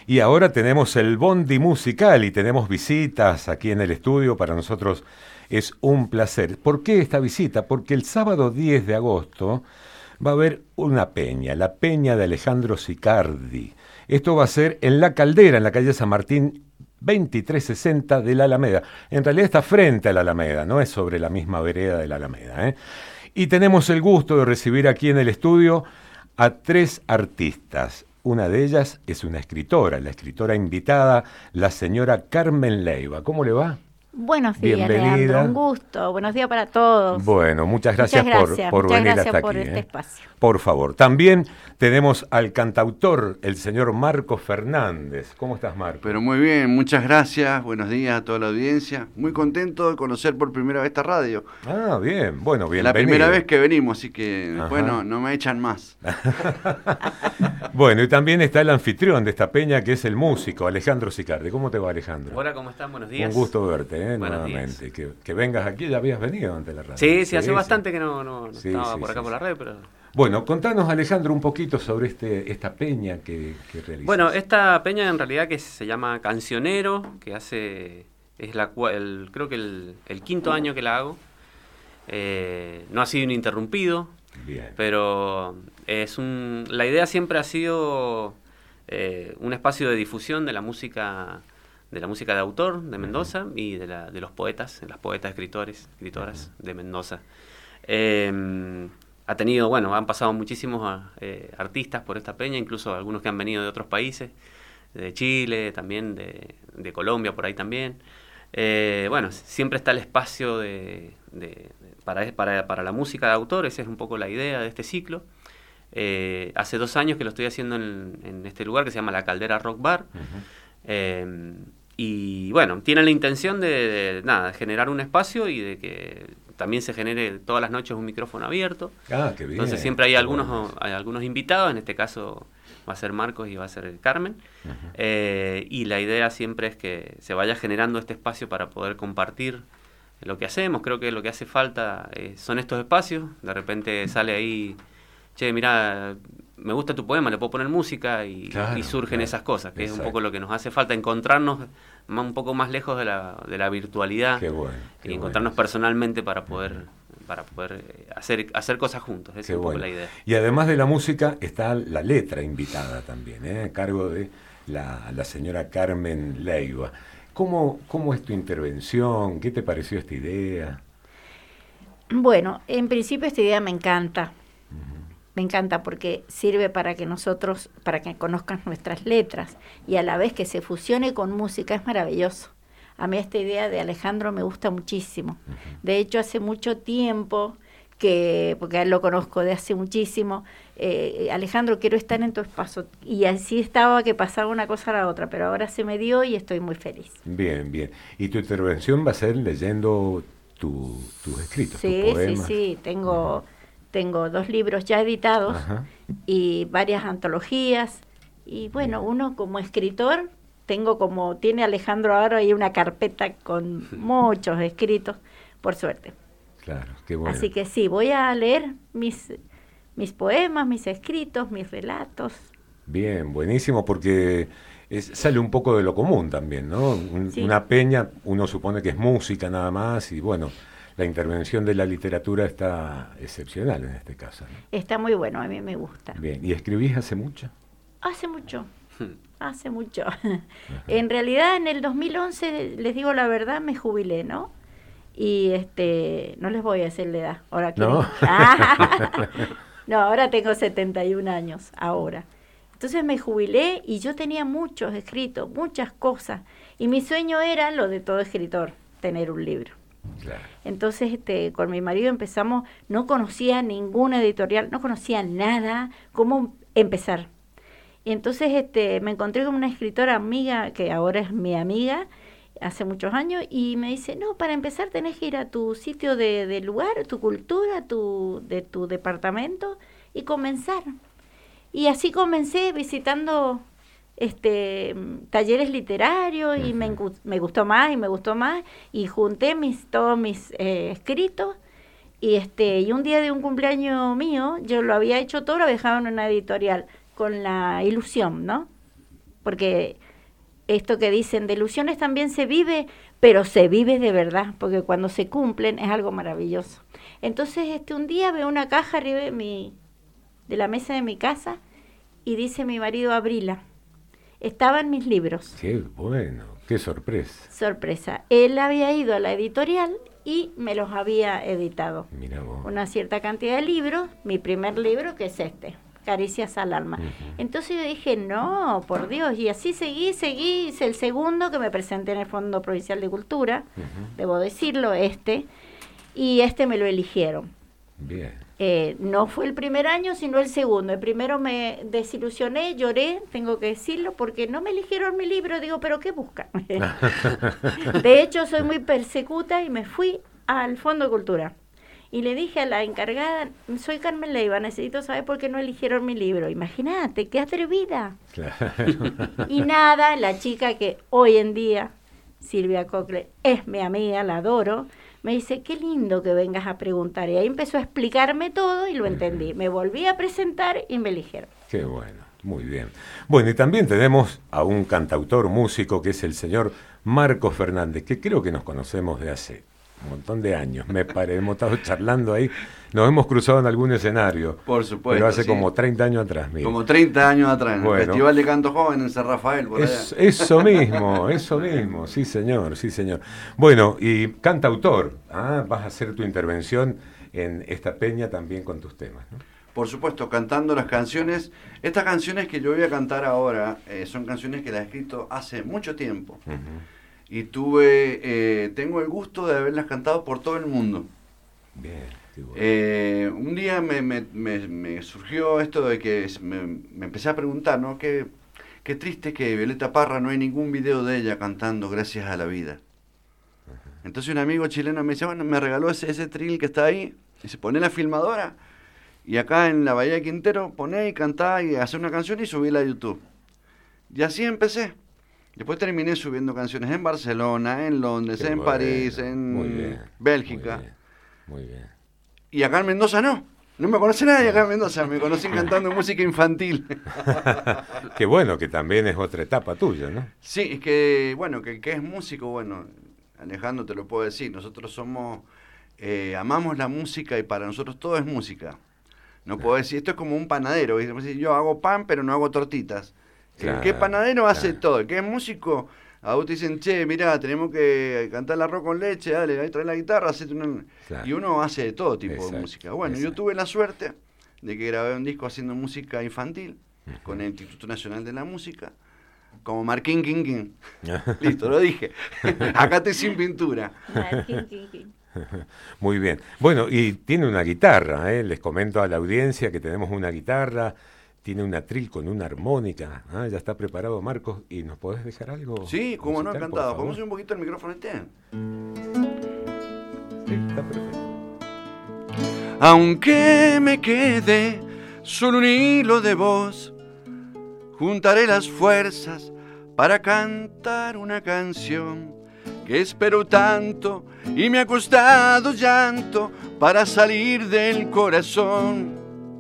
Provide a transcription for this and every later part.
Y ahora tenemos el Bondi Musical y tenemos visitas aquí en el estudio. Para nosotros es un placer. ¿Por qué esta visita? Porque el sábado 10 de agosto va a haber una peña, la Peña de Alejandro Sicardi. Esto va a ser en La Caldera, en la calle San Martín 2360 de la Alameda. En realidad está frente a la Alameda, no es sobre la misma vereda de la Alameda, ¿eh? Y tenemos el gusto de recibir aquí en el estudio a 3 artistas. Una de ellas es una escritora, la escritora invitada, la señora Carmen Leiva. ¿Cómo le va? Buenos días, Bienvenida. Leandro, un gusto. Buenos días para todos. Bueno, muchas gracias, por venir hasta por aquí. Este espacio. Por favor. También tenemos al cantautor, el señor Marcos Fernández. ¿Cómo estás, Marcos? Pero muy bien, muchas gracias. Buenos días a toda la audiencia. Muy contento de conocer por primera vez esta radio. Ah, bien. Bueno, bienvenido. La primera vez que venimos, así que después no me echan más. Bueno, y también está el anfitrión de esta peña, que es el músico, Alejandro Sicardi. ¿Cómo te va, Alejandro? Hola, ¿cómo están? Buenos días. Un gusto verte, Buenos nuevamente. Que vengas aquí, ya habías venido ante la radio. Sí, hace bastante que no estaba por acá por la radio, pero... Bueno, contanos, Alejandro, un poquito sobre esta peña que realizas. Bueno, esta peña en realidad que se llama Cancionero, que creo que el quinto año que la hago. No ha sido ininterrumpido. Bien. Pero la idea siempre ha sido un espacio de difusión de la música de autor de Mendoza y de los poetas, las poetas, escritoras de Mendoza. Han pasado muchísimos artistas por esta peña, incluso algunos que han venido de otros países, de Chile, también de Colombia, por ahí también. Siempre está el espacio para la música de autor. Esa es un poco la idea de este ciclo. Hace 2 años que lo estoy haciendo en este lugar que se llama La Caldera Rock Bar. Y bueno, tienen la intención de generar un espacio y de que también se genere todas las noches un micrófono abierto. Ah, qué bien. Entonces siempre hay algunos invitados, en este caso va a ser Marcos y va a ser Carmen. Y la idea siempre es que se vaya generando este espacio para poder compartir lo que hacemos. Creo que lo que hace falta son estos espacios. De repente sale ahí, che, mirá, me gusta tu poema, le puedo poner música y surgen esas cosas, que Exacto. es un poco lo que nos hace falta, encontrarnos un poco más lejos de la virtualidad. Qué bueno, y encontrarnos personalmente para poder hacer cosas juntos. Esa es un poco la idea. Y además de la música está la letra invitada también, a cargo de la señora Carmen Leiva. ¿Cómo es tu intervención? ¿Qué te pareció esta idea? Bueno, en principio esta idea me encanta. Me encanta porque sirve para que conozcan nuestras letras y a la vez que se fusione con música. Es maravilloso. A mí esta idea de Alejandro me gusta muchísimo. De hecho, hace mucho tiempo porque a él lo conozco de hace muchísimo, Alejandro, quiero estar en tu espacio. Y así estaba, que pasaba una cosa a la otra, pero ahora se me dio y estoy muy feliz. Bien, bien. ¿Y tu intervención va a ser leyendo tus escritos, tus poemas? Sí. Tengo 2 libros ya editados. Ajá. Y varias antologías. Y bueno, uno como escritor, tiene Alejandro ahora ahí una carpeta con muchos escritos, por suerte. Claro, qué bueno. Así que sí, voy a leer mis poemas, mis escritos, mis relatos. Bien, buenísimo, porque sale un poco de lo común también, ¿no? Sí. Una peña, uno supone que es música nada más, y bueno, la intervención de la literatura está excepcional en este caso, ¿no? Está muy bueno, a mí me gusta. Bien, ¿y escribís hace mucho? Hace mucho. En realidad, en el 2011, les digo la verdad, me jubilé, ¿no? Y no les voy a decir la edad. Ahora ¿No? No, ahora tengo 71 años, ahora. Entonces me jubilé y yo tenía muchos escritos, muchas cosas. Y mi sueño era lo de todo escritor, tener un libro. Claro. Entonces con mi marido empezamos, no conocía ninguna editorial, no conocía nada, cómo empezar. Y entonces me encontré con una escritora amiga, que ahora es mi amiga, hace muchos años, y me dice, no, para empezar tenés que ir a tu sitio de lugar, tu cultura, de tu departamento, y comenzar. Y así comencé visitando talleres literarios, y me gustó más, y junté todos mis escritos, y un día de un cumpleaños mío, yo lo había hecho todo, lo dejaba en una editorial, con la ilusión, ¿no? porque esto que dicen de ilusiones también se vive, pero se vive de verdad, porque cuando se cumplen es algo maravilloso. Entonces un día veo una caja arriba de la mesa de mi casa y dice mi marido, abrila. Estaban mis libros. Qué bueno, qué sorpresa. Sorpresa. Él había ido a la editorial y me los había editado. Mira vos. Una cierta cantidad de libros, mi primer libro que es Caricias al alma. Entonces yo dije, no, por Dios, y así seguí, hice el segundo que me presenté en el Fondo Provincial de Cultura, debo decirlo, y me lo eligieron. Bien. No fue el primer año, sino el segundo. El primero me desilusioné, lloré, tengo que decirlo, porque no me eligieron mi libro. Digo, ¿pero qué buscan? De hecho, soy muy persecuta y me fui al Fondo de Cultura. Y le dije a la encargada, soy Carmen Leiva, necesito saber por qué no eligieron mi libro. Imagínate, qué atrevida. Claro. Y nada, la chica que hoy en día, Silvia Cocle, es mi amiga, la adoro, me dice, qué lindo que vengas a preguntar. Y ahí empezó a explicarme todo y lo entendí. Me volví a presentar y me eligieron. Qué bueno, muy bien. Bueno, y también tenemos a un cantautor, músico, que es el señor Marcos Fernández, que creo que nos conocemos de hace un montón de años. Hemos estado charlando ahí, nos hemos cruzado en algún escenario. Por supuesto. Pero hace sí. como 30 años atrás, mira. Como 30 años atrás, en bueno, el Festival de Canto Joven en San Rafael, por allá. Eso mismo, sí señor. Bueno, y cantautor, vas a hacer tu intervención en esta peña también con tus temas, ¿no? Por supuesto, cantando las canciones. Estas canciones que yo voy a cantar ahora son canciones que las he escrito hace mucho tiempo. Y tengo el gusto de haberlas cantado por todo el mundo. Bien, qué bueno. Un día me surgió esto de que me empecé a preguntar, ¿no? Qué triste que Violeta Parra no hay ningún video de ella cantando Gracias a la Vida. Entonces un amigo chileno me dice, bueno, me regaló ese tril que está ahí, y se pone la filmadora, y acá en la Bahía de Quintero, poné y cantá y hacer una canción y subíla a YouTube. Y así empecé. Después terminé subiendo canciones en Barcelona, en Londres, en París, en Bélgica. Muy bien. Y acá en Mendoza no me conoce nadie acá en Mendoza, me conocen cantando música infantil. Qué bueno, que también es otra etapa tuya, ¿no? Sí, es que, bueno, que es músico, bueno, Alejandro te lo puedo decir, nosotros amamos la música y para nosotros todo es música. No puedo decir, esto es como un panadero, yo hago pan pero no hago tortitas. Claro, el que es panadero hace todo, el que es músico, a vos te dicen, che, mirá, tenemos que cantar el arroz con leche, dale, ahí trae la guitarra, hacete una... Claro. Y uno hace de todo tipo de música. Bueno, yo tuve la suerte de que grabé un disco haciendo música infantil con el Instituto Nacional de la Música, como Marquín King King. Listo, lo dije. Acá estoy sin pintura. Marquín King King. Muy bien. Bueno, y tiene una guitarra, les comento a la audiencia que tenemos una guitarra. Tiene un atril con una armónica. Ya está preparado, Marcos. ¿Y nos podés dejar algo? Sí, como no, encantado. ¿Podemos subir un poquito el micrófono Sí, está perfecto. Aunque me quede solo un hilo de voz, juntaré las fuerzas para cantar una canción que espero tanto y me ha costado llanto para salir del corazón.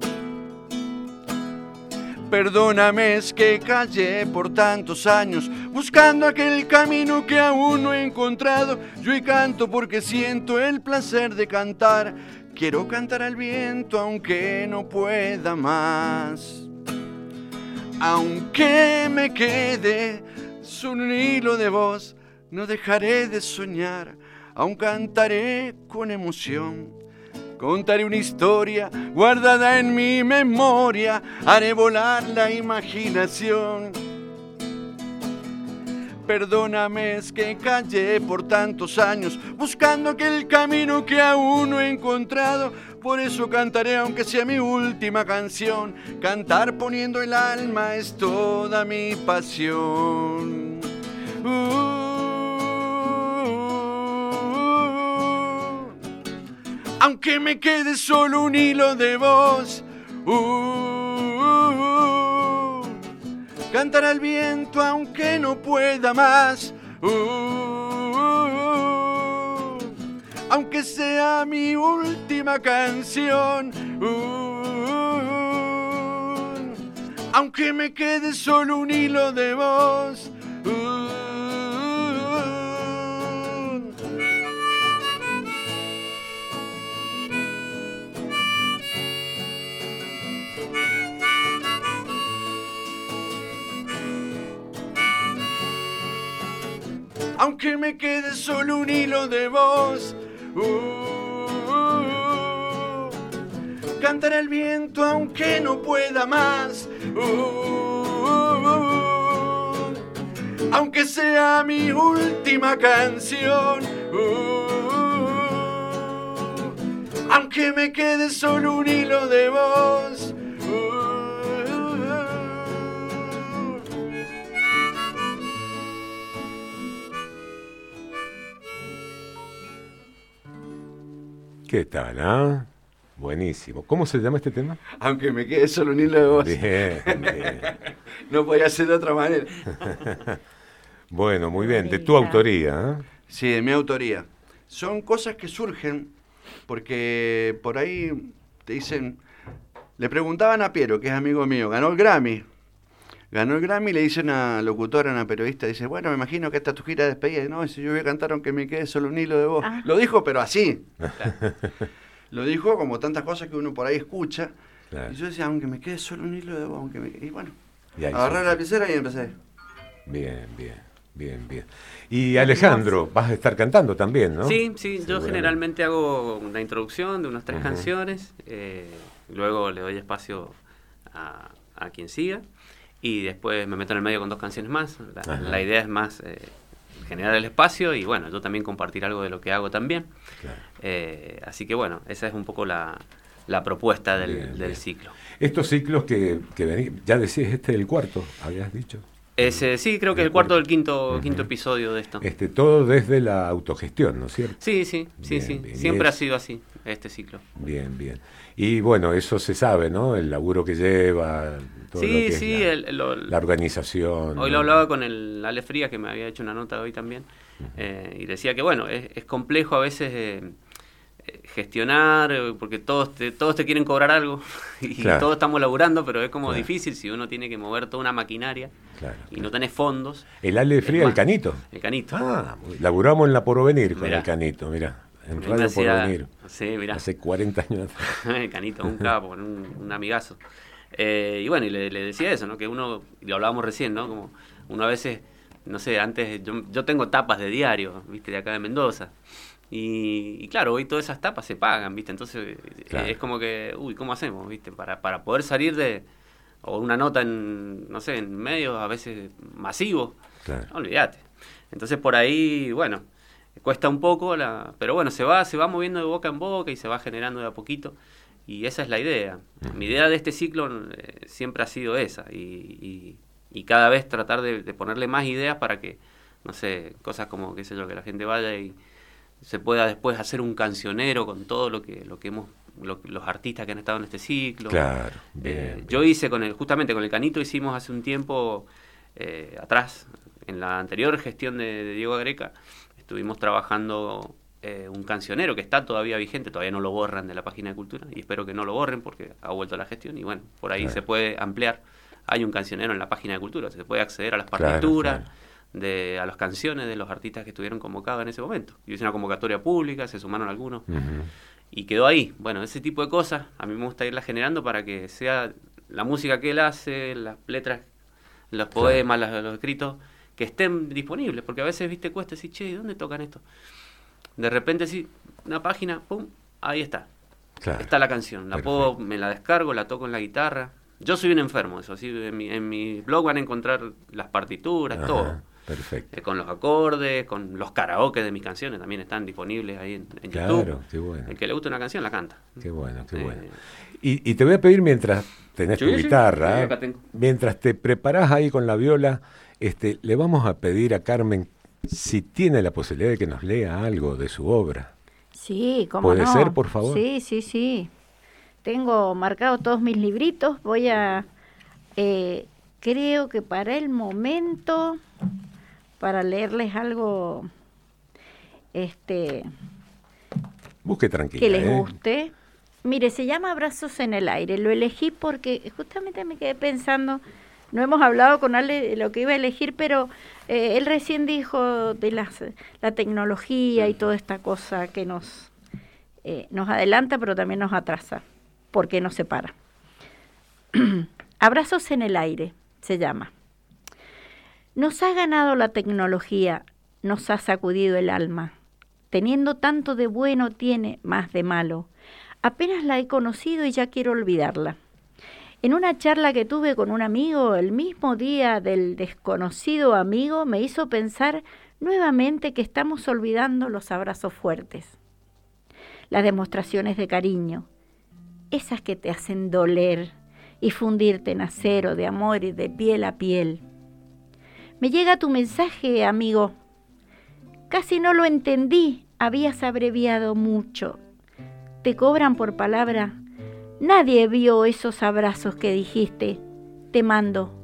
Perdóname, es que callé por tantos años buscando aquel camino que aún no he encontrado. Yo hoy canto porque siento el placer de cantar. Quiero cantar al viento aunque no pueda más. Aunque me quede solo un hilo de voz, no dejaré de soñar, aún cantaré con emoción. Contaré una historia guardada en mi memoria, haré volar la imaginación. Perdóname, es que callé por tantos años buscando aquel camino que aún no he encontrado. Por eso cantaré aunque sea mi última canción. Cantar poniendo el alma es toda mi pasión. Aunque me quede solo un hilo de voz, cantar al viento aunque no pueda más, aunque sea mi última canción, aunque me quede solo un hilo de voz. Aunque me quede solo un hilo de voz. Cantará el viento aunque no pueda más. Aunque sea mi última canción. Aunque me quede solo un hilo de voz. ¿Qué tal, ah? Buenísimo. ¿Cómo se llama este tema? Aunque me quede solo un hilo de voz. Bien, bien. No podía ser de otra manera. Bueno, muy bien. De tu autoría, ¿eh? Sí, de mi autoría. Son cosas que surgen porque por ahí te dicen... Le preguntaban a Piero, que es amigo mío, ganó el Grammy. Ganó el Grammy y le dice una locutora, una periodista, dice, bueno, me imagino que esta es tu gira de despedida. No, si yo voy a cantar aunque me quede solo un hilo de voz. Lo dijo, pero así. Claro. Lo dijo como tantas cosas que uno por ahí escucha. Claro. Y yo decía, aunque me quede solo un hilo de voz, aunque me... Y bueno, agarré la lapicera y empecé. Bien, bien, bien, bien. Y Alejandro, vas a estar cantando también, ¿no? Sí, sí, yo generalmente hago una introducción de unas 3 canciones, luego le doy espacio a quien siga. Y después me meto en el medio con 2 canciones más. La idea es más generar el espacio y bueno, yo también compartir algo de lo que hago también. Claro. Así que bueno, esa es un poco la propuesta del ciclo. Estos ciclos que ya decías, este es el cuarto, habías dicho. Sí, creo que es el cuarto del quinto episodio de esto. Todo desde la autogestión, ¿no es cierto? Sí, sí, sí, sí. Bien. Siempre ha sido así, este ciclo. Bien, bien. Y bueno, eso se sabe, ¿no? El laburo que lleva, todo sí, lo que sí, es la organización. Hoy lo hablaba con el Ale Frías, que me había hecho una nota hoy también, y decía que bueno, es complejo a veces gestionar, porque todos te quieren cobrar algo y claro, todos estamos laburando, pero es como difícil si uno tiene que mover toda una maquinaria y no tenés fondos. El Ale Frías, el Canito. El Canito. Laburamos en la Porvenir con el Canito, mirá. En Radio Porvenir. Sí, mirá. Hace 40 años atrás. El Canito, un capo, un amigazo. Y bueno, y le decía eso, ¿no? Que uno, y lo hablábamos recién, ¿no? Como uno a veces, no sé, antes, yo tengo tapas de diario, ¿viste? De acá de Mendoza. Y claro, hoy todas esas tapas se pagan, ¿viste? Entonces es como que, ¿cómo hacemos, viste? Para poder salir o una nota en, no sé, en medios a veces masivos, no, olvídate. Entonces por ahí, bueno, cuesta un poco, pero bueno, se va moviendo de boca en boca y se va generando de a poquito. Y esa es la idea. Mi idea de este ciclo siempre ha sido esa. Y cada vez tratar de ponerle más ideas para que, no sé, cosas como, qué sé yo, que la gente vaya y se pueda después hacer un cancionero con todo lo que hemos, los artistas que han estado en este ciclo. Claro, bien. Yo hice justamente con el Canito hicimos hace un tiempo atrás, en la anterior gestión de Diego Agreca, estuvimos trabajando un cancionero que está todavía vigente, todavía no lo borran de la página de Cultura y espero que no lo borren porque ha vuelto a la gestión y bueno, por ahí se puede ampliar. Hay un cancionero en la página de Cultura, se puede acceder a las partituras, a las canciones de los artistas que estuvieron convocados en ese momento. Yo hice una convocatoria pública, se sumaron algunos y quedó ahí. Bueno, ese tipo de cosas a mí me gusta irlas generando para que sea la música que él hace, las letras, los poemas, los escritos, que estén disponibles, porque a veces, viste, cuesta decir, che, ¿dónde tocan esto? De repente, sí, una página, pum, ahí está. Está la canción, me la descargo, la toco en la guitarra. Yo soy un enfermo, eso sí, en mi blog van a encontrar las partituras, todo. Perfecto. Con los acordes, con los karaoke de mis canciones, también están disponibles ahí en YouTube. Claro, qué bueno. El que le gusta una canción la canta. Qué bueno, qué bueno. Y te voy a pedir, mientras tenés tu guitarra, mientras te preparás ahí con la viola, le vamos a pedir a Carmen si tiene la posibilidad de que nos lea algo de su obra. Sí, ¿cómo no? ¿Puede ser, por favor? Sí. Tengo marcados todos mis libritos. Voy a... creo que para el momento, para leerles algo... Busque tranquila. Que les guste. Mire, se llama Abrazos en el Aire. Lo elegí porque justamente me quedé pensando, no hemos hablado con Ale de lo que iba a elegir, pero él recién dijo de la tecnología y toda esta cosa que nos adelanta, pero también nos atrasa, porque nos separa. Abrazos en el Aire se llama. Nos ha ganado la tecnología, nos ha sacudido el alma. Teniendo tanto de bueno tiene más de malo. Apenas la he conocido y ya quiero olvidarla. En una charla que tuve con un amigo, el mismo día del desconocido amigo, me hizo pensar nuevamente que estamos olvidando los abrazos fuertes, las demostraciones de cariño, esas que te hacen doler y fundirte en acero de amor y de piel a piel. Me llega tu mensaje, amigo. Casi no lo entendí, habías abreviado mucho. Te cobran por palabra. Nadie vio esos abrazos que dijiste. Te mando.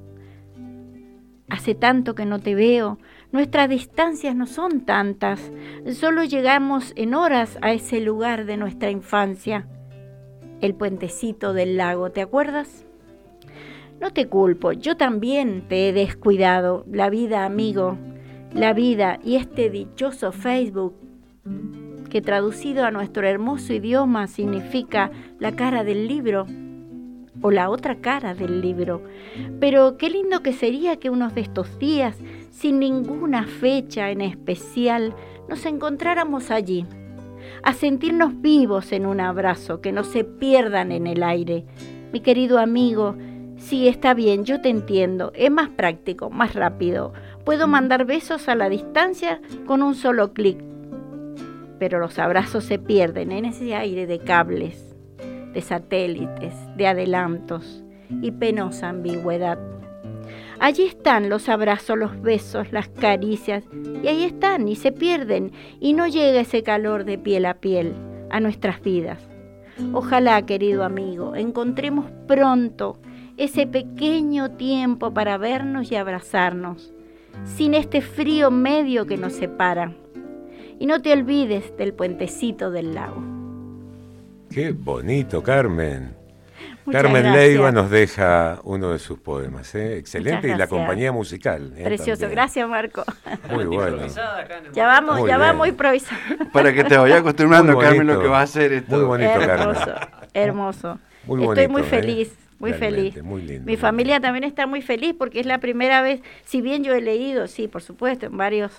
Hace tanto que no te veo. Nuestras distancias no son tantas. Solo llegamos en horas a ese lugar de nuestra infancia. El puentecito del lago, ¿te acuerdas? No te culpo, yo también te he descuidado. La vida, amigo, la vida y este dichoso Facebook, que traducido a nuestro hermoso idioma significa la cara del libro o la otra cara del libro. Pero qué lindo que sería que unos de estos días, sin ninguna fecha en especial, nos encontráramos allí, a sentirnos vivos en un abrazo, que no se pierdan en el aire. Mi querido amigo, sí, está bien, yo te entiendo, es más práctico, más rápido. Puedo mandar besos a la distancia con un solo clic. Pero los abrazos se pierden en ese aire de cables, de satélites, de adelantos y penosa ambigüedad. Allí están los abrazos, los besos, las caricias, y ahí están y se pierden, y no llega ese calor de piel a piel a nuestras vidas. Ojalá, querido amigo, encontremos pronto ese pequeño tiempo para vernos y abrazarnos, sin este frío medio que nos separa. Y no te olvides del puentecito del lago. Qué bonito, Carmen. Muchas Carmen gracias. Leiva nos deja uno de sus poemas, ¿eh? Excelente. Muchas Y la gracias. compañía musical. Precioso, También. gracias, Marco. Muy bueno. Improvisada acá en el Ya momento. vamos, Muy ya bien. vamos a improvisar. Para que te vayas acostumbrando, Muy Carmen, lo bonito. que va a hacer esto. Muy bonito, Hermoso, Carmen. hermoso. Muy Estoy bonito, muy ¿eh? feliz, muy Realmente, feliz. muy lindo, Mi muy familia lindo. también está muy feliz porque es la primera vez, si bien yo he leído, sí, por supuesto, en varios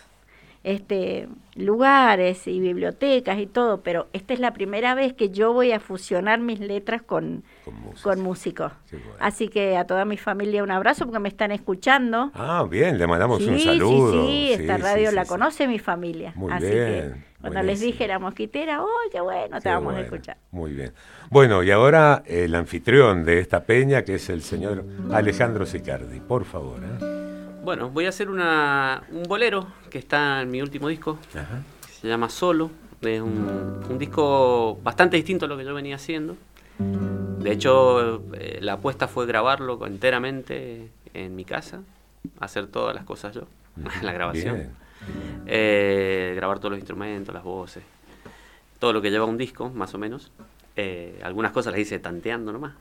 lugares y bibliotecas y todo, pero esta es la primera vez que yo voy a fusionar mis letras con músicos. Qué bueno. Así que a toda mi familia un abrazo porque me están escuchando. Ah, bien, le mandamos un Sí, saludo. sí, esta radio sí, la sí. conoce mi familia. Muy Así bien, que cuando les buenísimo. dije la mosquitera, ¡oh, qué bueno! Te Qué vamos a bueno, escuchar. Muy bien. Bueno, y ahora el anfitrión de esta peña, que es el señor Alejandro Sicardi. Por favor. Bueno, voy a hacer un bolero que está en mi último disco, Ajá. que se llama Solo. Es un disco bastante distinto a lo que yo venía haciendo. De hecho, la apuesta fue grabarlo enteramente en mi casa, hacer todas las cosas yo, la grabación. Bien. Grabar todos los instrumentos, las voces, todo lo que lleva un disco, más o menos. Algunas cosas las hice tanteando nomás.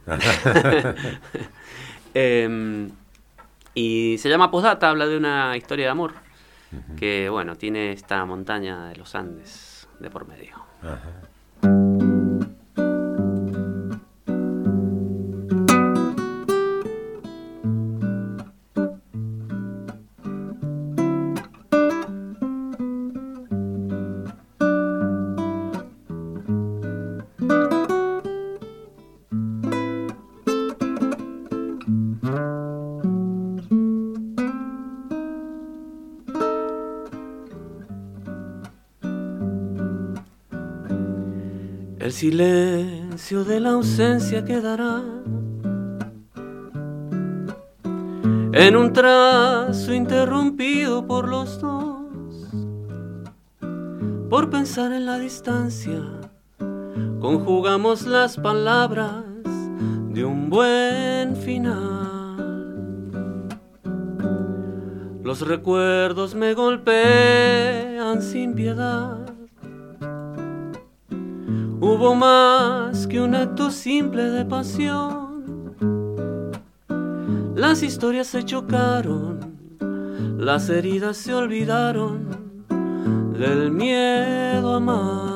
Y se llama Postdata, habla de una historia de amor que, bueno, tiene esta montaña de los Andes de por medio. Ajá. El silencio de la ausencia quedará en un trazo interrumpido por los dos, por pensar en la distancia. Conjugamos las palabras de un buen final. Los recuerdos me golpean sin piedad. hubo más que un acto simple de pasión. Las historias se chocaron, las heridas se olvidaron del miedo a amar.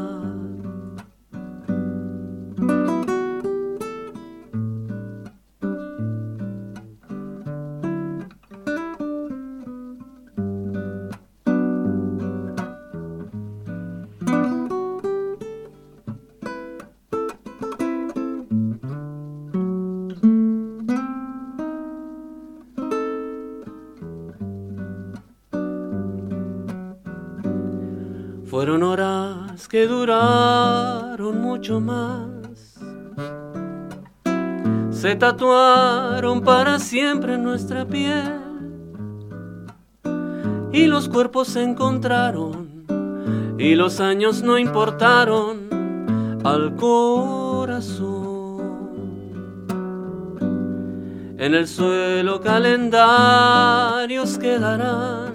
Fueron horas que duraron mucho más, se tatuaron para siempre en nuestra piel, y los cuerpos se encontraron, y los años no importaron al corazón. En el suelo calendarios quedarán,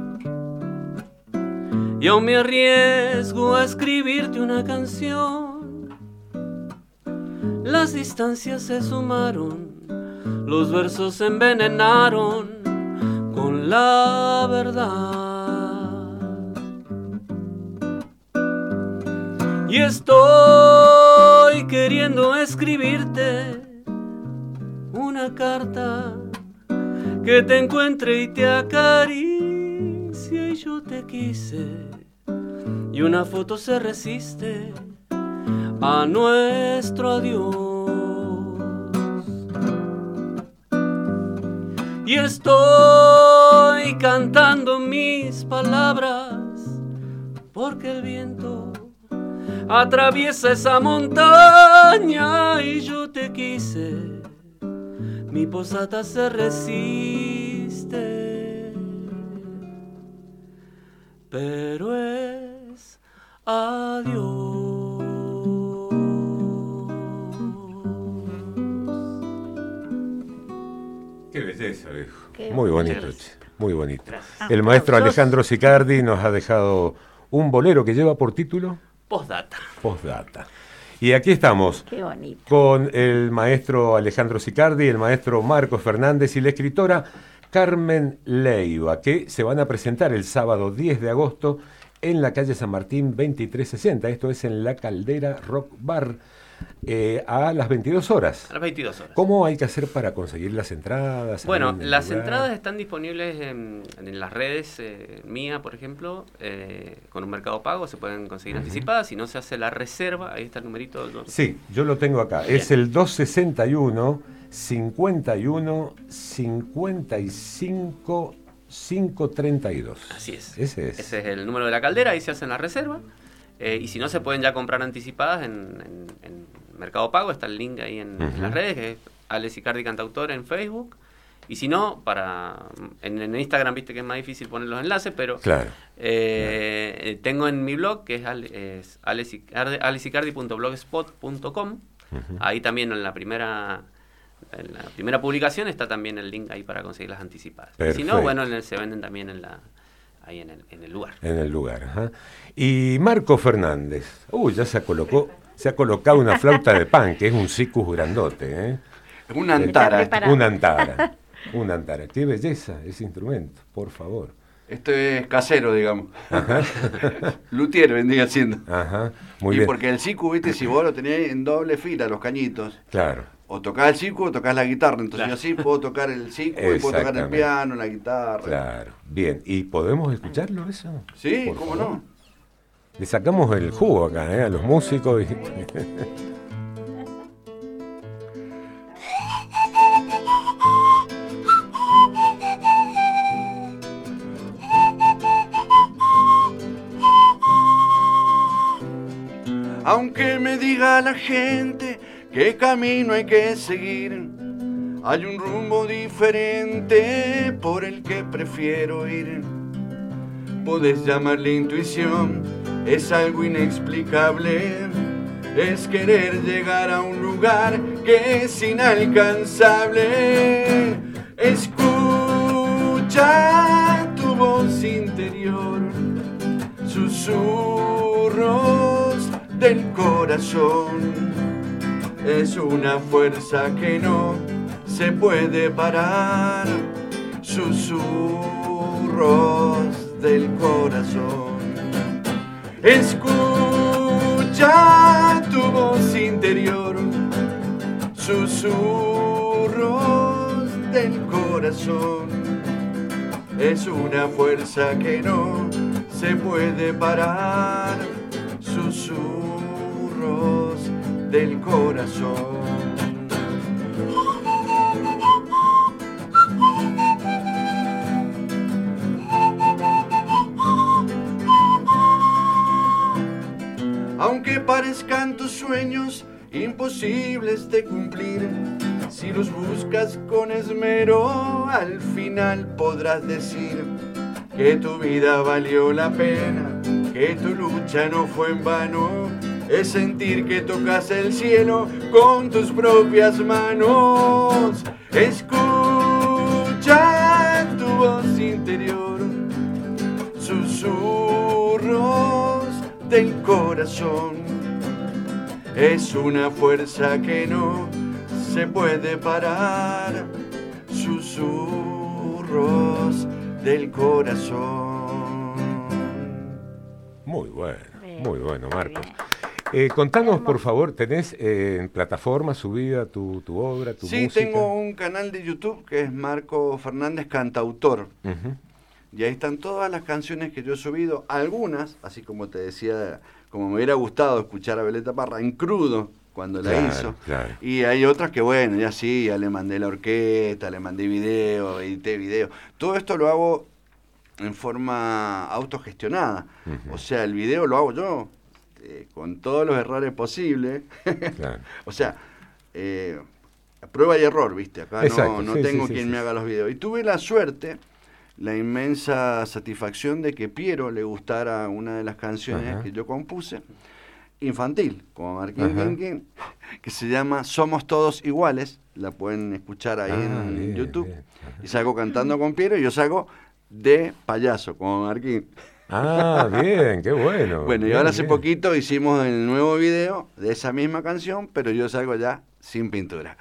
y aún me arriesgo a escribirte una canción. Las distancias se sumaron, los versos se envenenaron con la verdad. Y estoy queriendo escribirte una carta que te encuentre y te acaricie, y yo te quise. Y una foto se resiste a nuestro adiós. Y estoy cantando mis palabras porque el viento atraviesa esa montaña y yo te quise. Mi posata se resiste, pero es adiós. Qué belleza, viejo. Qué Muy bonito, gracias. che, muy bonito. Gracias. El maestro Aplausos. Alejandro Sicardi nos ha dejado un bolero que lleva por título Postdata. Postdata. Y aquí estamos Qué bonito. con el maestro Alejandro Sicardi, el maestro Marcos Fernández y la escritora Carmen Leiva, que se van a presentar el sábado 10 de agosto en la calle San Martín 2360. Esto es en La Caldera Rock Bar, a las 22 horas. A las 22 horas. ¿Cómo hay que hacer para conseguir las entradas? ahí Bueno, en el las lugar? entradas están disponibles en las redes mía, por ejemplo, con un Mercado Pago, se pueden conseguir anticipadas. Si no se hace la reserva, ahí está el numerito. Sí, yo lo tengo acá. Bien. Es el 261 51 55 532. Así es. Ese es. Ese es el número de la caldera, ahí se hacen la reserva. Y si no, se pueden ya comprar anticipadas en Mercado Pago, está el link ahí en las redes, que es Ale Sicardi Cantautor en Facebook. Y si no, en Instagram, viste que es más difícil poner los enlaces, pero Claro. tengo en mi blog, que es alesicardi.blogspot.com. Ahí también en la primera publicación está también el link ahí para conseguir las anticipadas. Y si no, Perfecto. bueno, se venden también ahí en el lugar. En el lugar. Ajá. Y Marco Fernández. Ya se ha colocado una flauta de pan, que es un sicus grandote. ¿Eh? Es una antara. Está preparado. Una antara. Una antara. Qué belleza ese instrumento, por favor. Esto es casero, digamos. Luthier vendría siendo. Ajá. Muy Y bien. porque el sicu, viste, si vos lo tenés en doble fila, los cañitos, Claro. o tocás el sicu o tocás la guitarra. Entonces Claro. yo sí puedo tocar el sicu y puedo tocar el Exactamente. piano, la guitarra. Claro. Bien. ¿Y podemos escucharlo eso? Sí, Por cómo favor. no. Le sacamos el jugo acá, a los músicos. Aunque me diga la gente qué camino hay que seguir, hay un rumbo diferente por el que prefiero ir. Podés llamarle intuición, es algo inexplicable, es querer llegar a un lugar que es inalcanzable. Escucha tu voz interior, susurros del corazón. corazón es una fuerza que no se puede parar. Susurros del corazón. Escucha tu voz interior. Susurros del corazón. Es una fuerza que no se puede parar. Susurros del corazón. Aunque parezcan tus sueños imposibles de cumplir, si los buscas con esmero, al final podrás decir que tu vida valió la pena, que tu lucha no fue en vano. Es sentir que tocas el cielo con tus propias manos. Escucha tu voz interior, susurros del corazón. Es una fuerza que no se puede parar. Susurros del corazón. Muy bueno, Marcos. Bien. Contanos, por favor, ¿tenés en plataforma subida tu obra, tu música? Sí, tengo un canal de YouTube que es Marco Fernández Cantautor. Uh-huh. Y ahí están todas las canciones que yo he subido, algunas, así como te decía, como me hubiera gustado escuchar a Violeta Parra en crudo cuando la hizo. Claro. Y hay otras que, bueno, ya sí, ya le mandé la orquesta, le mandé video, edité video. Todo esto lo hago en forma autogestionada. Uh-huh. O sea, el video lo hago yo, con todos los errores posibles. Claro. O sea, prueba y error, ¿viste? Acá Exacto, no sí, tengo sí, quien sí, me sí. haga los videos. Y tuve la suerte, la inmensa satisfacción de que Piero le gustara una de las canciones Ajá. que yo compuse, infantil, como Marquín Ajá. Quinquín, que se llama Somos Todos Iguales. La pueden escuchar ahí en Bien, YouTube. bien. Ajá. Y salgo cantando con Piero y yo salgo de payaso, como Marquín. Ah, bien, qué bueno. Bueno, y Bien, ahora hace bien. poquito hicimos el nuevo video de esa misma canción, pero yo salgo ya sin pintura.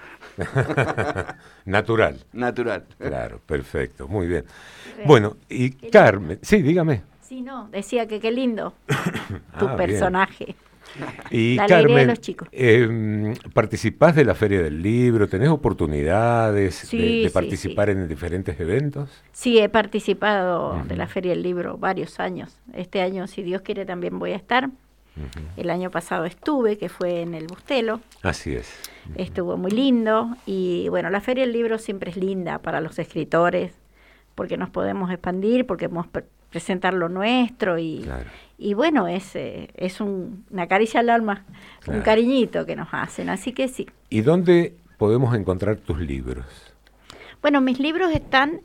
Natural. Natural. Claro, perfecto, muy bien. Bien. Bueno, y Qué Carmen, sí, dígame. Sí, no, decía que qué lindo tu Ah, bien. personaje. Y La alegría de Carmen, los chicos. ¿Participás de la Feria del Libro? ¿Tenés oportunidades Sí, de sí, participar en diferentes eventos? Sí, he participado Ujú. de la Feria del Libro varios años. Este año, si Dios quiere, también voy a estar. Ujú. El año pasado estuve, que fue en el Bustelo. Así es. Estuvo muy lindo. Y bueno, la Feria del Libro siempre es linda para los escritores, porque nos podemos expandir, porque podemos presentar lo nuestro y... Claro. Y bueno, es una caricia al alma, Claro. un cariñito que nos hacen, así que sí. ¿Y dónde podemos encontrar tus libros? Bueno, mis libros están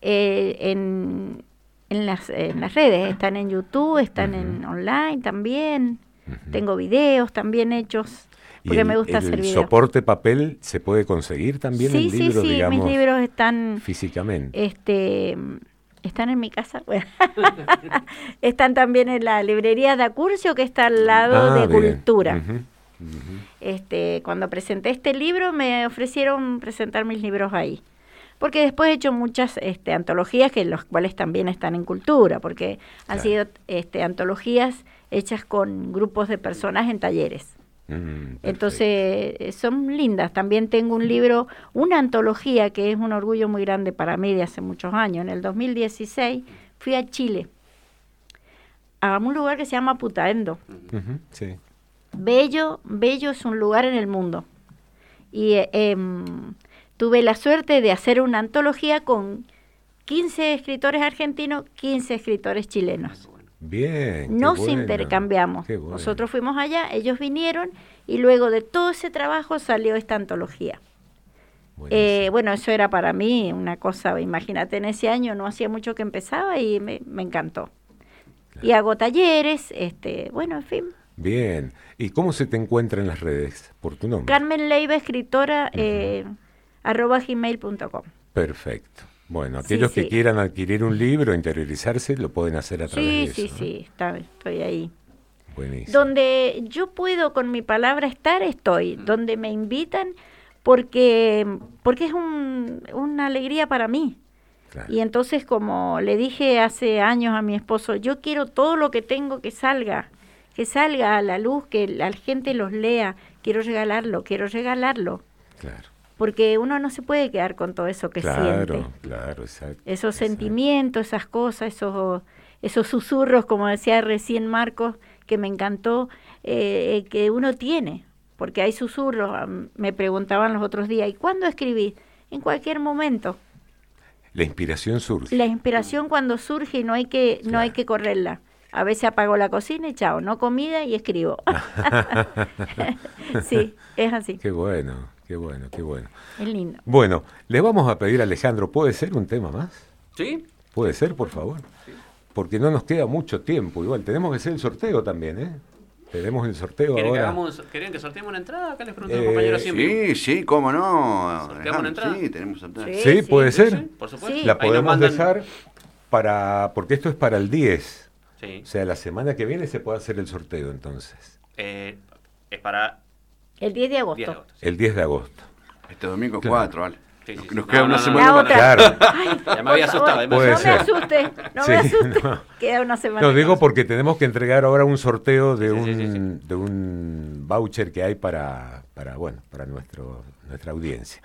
en las redes, están en YouTube, están en online también, Ujú. tengo videos también hechos, ¿Y porque me gusta hacer el videos. soporte papel se puede conseguir también Sí, en sí, libros, sí, digamos, mis libros están... físicamente? Están en mi casa. Bueno. Están también en la librería de Acurcio, que está al lado de Bien. Cultura. Ujú, ujú. Cuando presenté este libro, me ofrecieron presentar mis libros ahí. Porque después he hecho muchas antologías, que los cuales también están en Cultura, porque han Claro. sido antologías hechas con grupos de personas en talleres. Perfecto. Entonces, son lindas. También tengo un libro, una antología que es un orgullo muy grande para mí de hace muchos años. En el 2016 fui a Chile, a un lugar que se llama Putaendo. Ujú, sí. Bello, bello es un lugar en el mundo. Y tuve la suerte de hacer una antología con 15 escritores argentinos, 15 escritores chilenos. Bien. Nos qué bueno, intercambiamos. qué bueno. Nosotros fuimos allá, ellos vinieron y luego de todo ese trabajo salió esta antología. Buenísimo. Bueno, eso era para mí una cosa, imagínate, en ese año no hacía mucho que empezaba y me encantó. Claro. Y hago talleres, bueno, en fin. Bien. ¿Y cómo se te encuentra en las redes? Por tu nombre. Carmen Leiva, escritora, @gmail.com. Perfecto. Bueno, Sí, aquellos que sí. quieran adquirir un libro, interiorizarse, lo pueden hacer a través Sí, de sí, eso. ¿no? sí, estoy ahí. Buenísimo. Donde yo puedo con mi palabra estar, estoy. Donde me invitan, porque es una alegría para mí. Claro. Y entonces, como le dije hace años a mi esposo, yo quiero todo lo que tengo que salga a la luz, que la gente los lea, quiero regalarlo. Claro. Porque uno no se puede quedar con todo eso que siente. Claro, exacto. Esos sentimientos, esas cosas, esos susurros, como decía recién Marcos, que me encantó, que uno tiene. Porque hay susurros, me preguntaban los otros días, ¿y cuándo escribís? En cualquier momento. La inspiración surge. La inspiración cuando surge y no hay que correrla. A veces apago la cocina y chao, no comida y escribo. Sí, es así. Qué bueno. Es lindo. Bueno, le vamos a pedir a Alejandro, ¿puede ser un tema más? ¿Sí? ¿Puede ser, por favor? Porque no nos queda mucho tiempo. Igual, tenemos que hacer el sorteo también, ¿eh? Tenemos el sorteo ahora. ¿Querían que sorteemos una entrada? Acá les pregunto a los compañeros siempre. Sí, cómo no. ¿Sorteamos una entrada? Sí, tenemos entrada. Sí, puede ser. Sí, por supuesto. Sí. La Ahí podemos nos mandan- dejar porque esto es para el 10. Sí. O sea, la semana que viene se puede hacer el sorteo, entonces. Es para El 10 de agosto. 10 de agosto. El 10 de agosto. Este domingo Claro. 4, vale. Sí, sí, Nos sí. queda No, una no, semana. La para- otra. Claro. Ay, Ya me había por favor, asustado. Puede no ser. me asuste, no Sí, me asuste. no. Queda una semana. No, digo más. porque tenemos que entregar ahora un sorteo de Sí. de un voucher que hay para nuestra audiencia.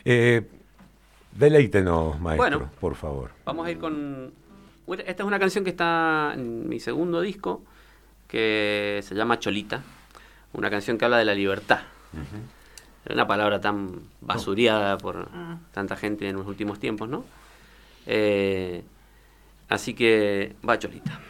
Deleítenos, maestro, Bueno. por favor. Vamos a ir con... Esta es una canción que está en mi segundo disco, que se llama Cholita. Una canción que habla de la libertad. Una palabra tan basureada por tanta gente en los últimos tiempos, ¿no? Así que va Cholita.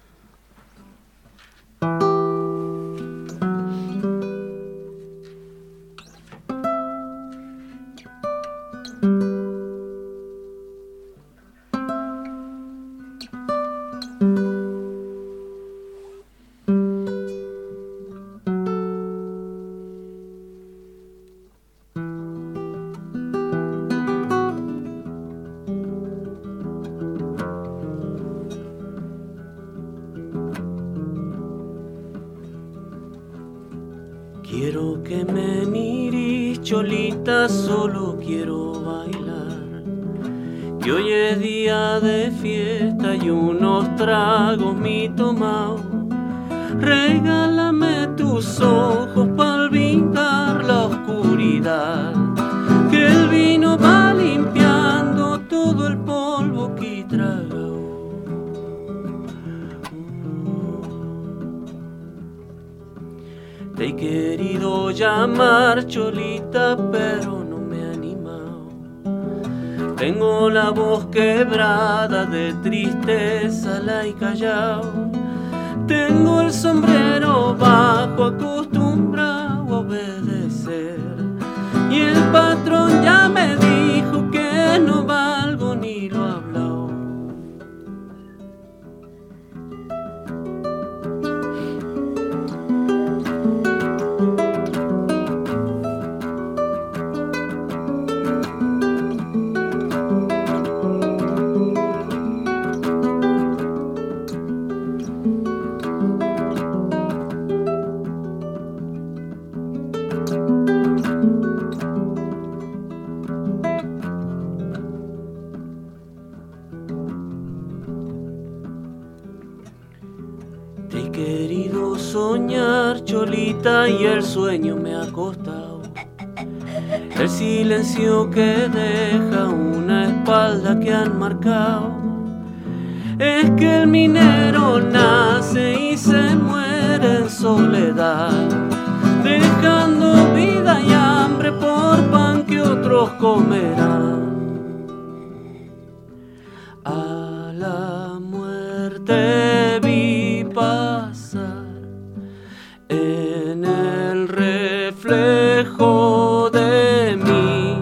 Quiero que me mires, Cholita, solo quiero bailar. Que hoy es día de fiesta y unos tragos mi tomao. Regálame tus ojos para pintar la oscuridad. Que el vino va limpiando todo el polvo que tragao. Te he querido llamar Cholita, pero no me he animado. Tengo la voz quebrada de tristeza, la he callado. Tengo el sombrero bajo, acostumbrado a obedecer. Y el patrón ya me dijo que no valgo ni lo hablado. Te he querido soñar, Cholita, y el sueño me ha costado. El silencio que deja una espalda que han marcado. Es que el minero nace y se muere en soledad, dejando vida y hambre por pan que otros comerán. A la muerte vi pasar en el reflejo de mí.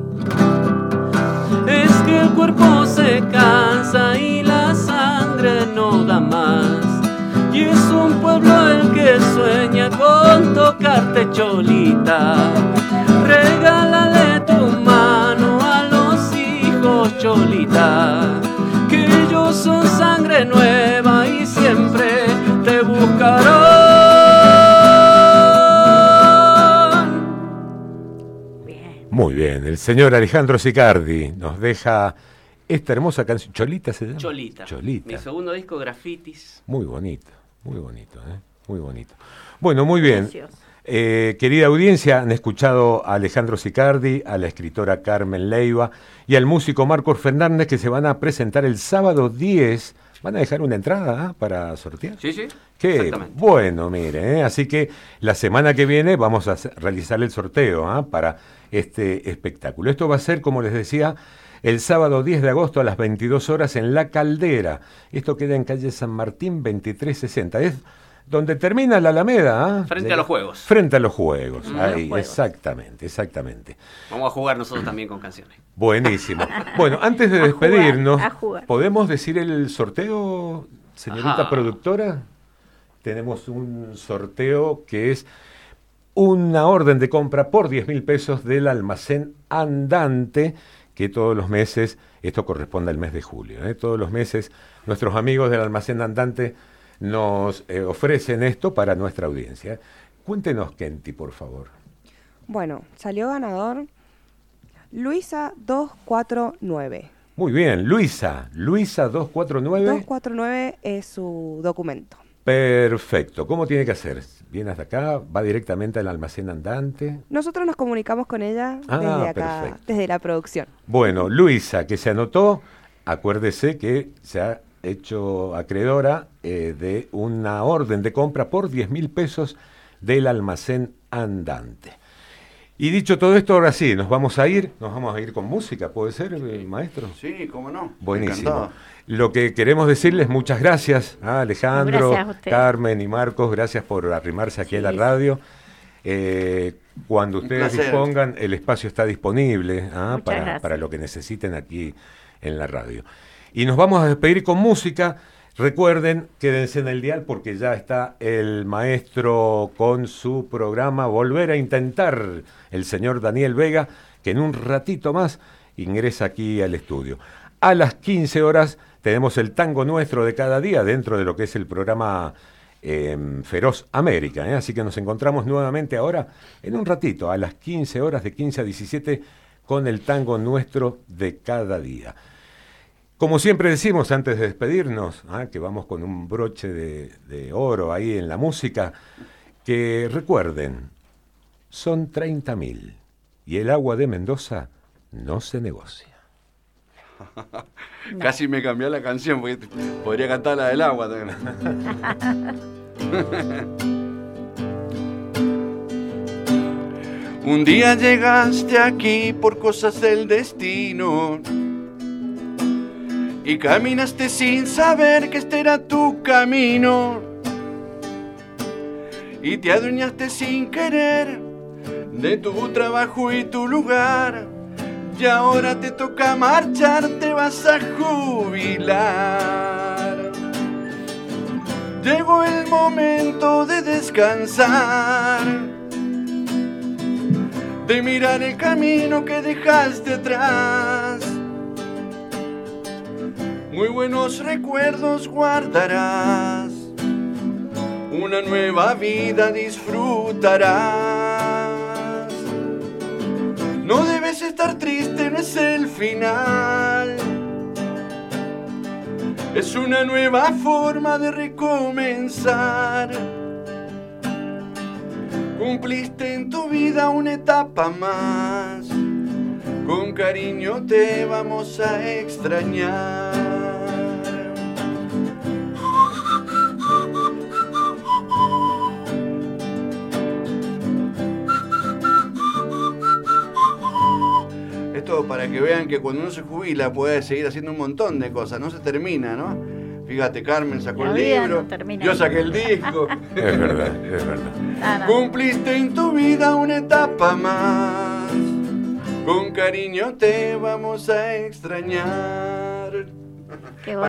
Es que el cuerpo se cansa y la sangre no da más. Y es un pueblo el que sueña con tocarte, Cholita. Regálale tu mano a los hijos, Cholita, que ellos son sangre nueva y siempre te buscarán. el señor Alejandro Sicardi nos deja esta hermosa canción. ¿Cholita se llama? Cholita. Cholita. Mi segundo disco, Grafitis. Muy bonito, muy bonito, muy bonito. Bueno, muy bien. Precioso. Querida audiencia, han escuchado a Alejandro Sicardi, a la escritora Carmen Leiva y al músico Marcos Fernández, que se van a presentar el sábado 10. ¿Van a dejar una entrada para sortear? Sí, sí. Qué Exactamente. bueno, mire, así que la semana que viene vamos a realizar el sorteo para este espectáculo. Esto va a ser, como les decía, el sábado 10 de agosto a las 22 horas en La Caldera. Esto queda en calle San Martín 2360. Es donde termina la Alameda. Frente a los Juegos. Frente a los Juegos. Ahí, los Juegos. Exactamente. Vamos a jugar nosotros también con canciones. Buenísimo. Bueno, antes de A jugar, despedirnos, a jugar. ¿podemos decir el sorteo, señorita Ajá. productora? Tenemos un sorteo que es una orden de compra por 10.000 pesos del almacén andante, que todos los meses, esto corresponde al mes de julio, todos los meses nuestros amigos del almacén andante nos ofrecen esto para nuestra audiencia. Cuéntenos, Kenty, por favor. Bueno, salió ganador Luisa 249. Muy bien, Luisa 249. 249 es su documento. Perfecto. ¿Cómo tiene que hacer? ¿Viene hasta acá? ¿Va directamente al almacén andante? Nosotros nos comunicamos con ella desde acá, perfecto. desde la producción. Bueno, Luisa, que se anotó, acuérdese que se ha hecho acreedora de una orden de compra por 10.000 pesos del almacén andante. Y dicho todo esto, ahora sí, nos vamos a ir con música, ¿puede ser, maestro? Sí, cómo no. Buenísimo. Encantado. Lo que queremos decirles, muchas gracias a Alejandro, Gracias a usted. Carmen y Marcos, gracias por arrimarse aquí a la Sí. radio. Cuando Un ustedes placer. dispongan, el espacio está disponible Muchas gracias. para lo que necesiten aquí en la radio. Y nos vamos a despedir con música. Recuerden, quédense en el dial porque ya está el maestro con su programa Volver a Intentar, el señor Daniel Vega, que en un ratito más ingresa aquí al estudio. A las 15 horas tenemos el tango nuestro de cada día dentro de lo que es el programa Feroz América. Así que nos encontramos nuevamente ahora en un ratito, a las 15 horas de 15 a 17, con el tango nuestro de cada día. Como siempre decimos antes de despedirnos, que vamos con un broche de oro ahí en la música, que recuerden, son 30.000 y el agua de Mendoza no se negocia. Casi me cambió la canción, porque podría cantar la del agua también. Un día llegaste aquí por cosas del destino y caminaste sin saber que este era tu camino y te adueñaste sin querer de tu trabajo y tu lugar y ahora te toca marchar, te vas a jubilar. Llegó el momento de descansar, de mirar el camino que dejaste atrás. Muy buenos recuerdos guardarás, una nueva vida disfrutarás. No debes estar triste, no es el final. Es una nueva forma de recomenzar. Cumpliste en tu vida una etapa más. Con cariño te vamos a extrañar. Esto para que vean que cuando uno se jubila puede seguir haciendo un montón de cosas, no se termina, ¿no? Fíjate, Carmen sacó La el vida libro, no termina yo ahí. saqué el disco. Es verdad, es verdad. Ah, no. Cumpliste en tu vida una etapa más. Con cariño te vamos a extrañar. Qué bonito.